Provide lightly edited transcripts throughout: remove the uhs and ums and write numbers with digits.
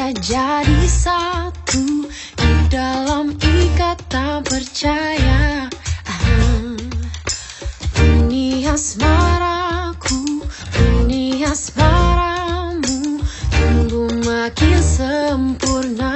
kita jadi satu di dalam ikatan percaya. Ini asmaraku, ini asmaramu, tunggu makin sempurna.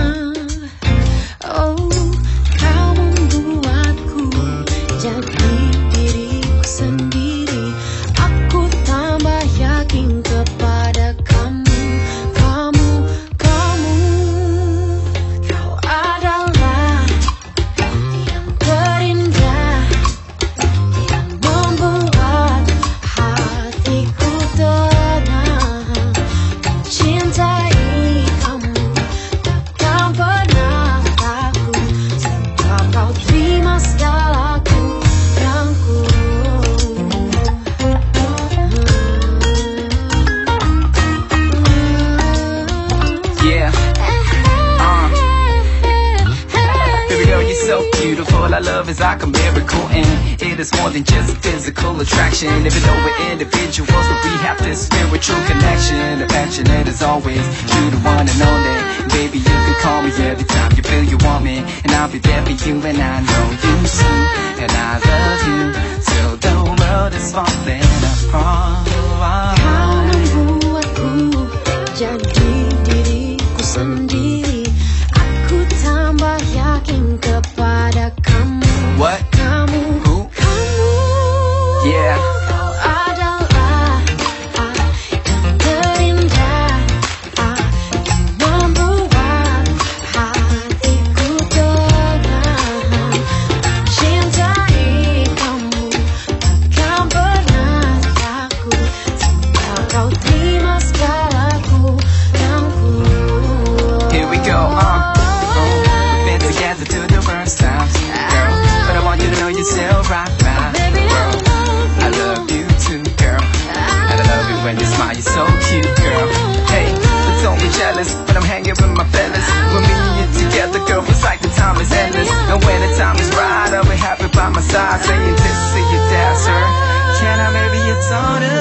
Oh, kau membuatku jadi diriku sendiri. Aku tambah yakin kepada kamu, kamu, kamu. Kau adalah yang terindah, yang membuat hatiku tenang. Mencintai kamu takkan pernah takut, sebab kau terima segala kurangku. Yeah. Baby girl, you're so beautiful. Our love is like a miracle, and it is more than just physical attraction. Even though we're individuals, but we have this spiritual connection. Affectionate as always, you the one and only. Baby, you can call me every time you feel you want me, and I'll be there for you, and I know you too. And I love you till the world is falling apart. Kau membuatku jadi diriku sendiri. Aku tambah yakin kepada kamu. What? Kamu, Who? kamu. Yeah. Kau adalah yang terindah, yang membuat hatiku tenang. Mencintai kamu takkan pernah takut, sebab kau terima segala kurangku. Here we go, we've been together through the worst times, girl. But I want you to know you're still right now, girl. I love you too, girl. And I love you when you smile, you're so cute, girl. Hey, but don't be jealous when I'm hanging with my fellas. When me and you together, girl, it's like the time is endless. And when the time is right, I'll be happy by my side, saying this to you, that's her. Can I marry your daughter?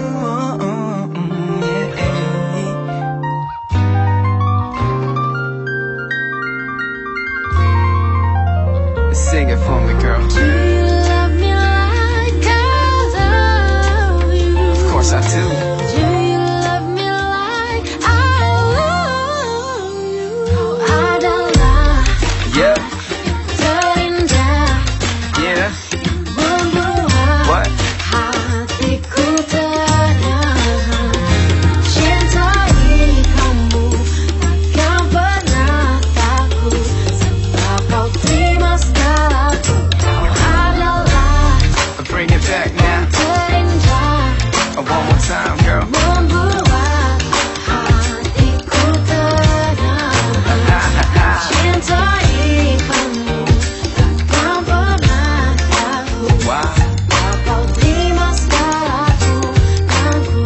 Sing it for me, girl. Do you love me like I love you? Of course I do. Do you love me like I love you? Kau adalah Yeah, terindah, yeah. membuat What? hatiku tenang. Mencintai kamu takkan pernah takut, sebab kau terima segalaku. Kau adalah Bring it back now. terindah, One more time, girl. membuat hatiku tenang. Mencintai kamu takkan pernah takut, Wow. sebab kau terima segala kurangku.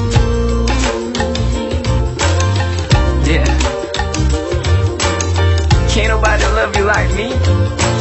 Yeah. Can't nobody love you like me.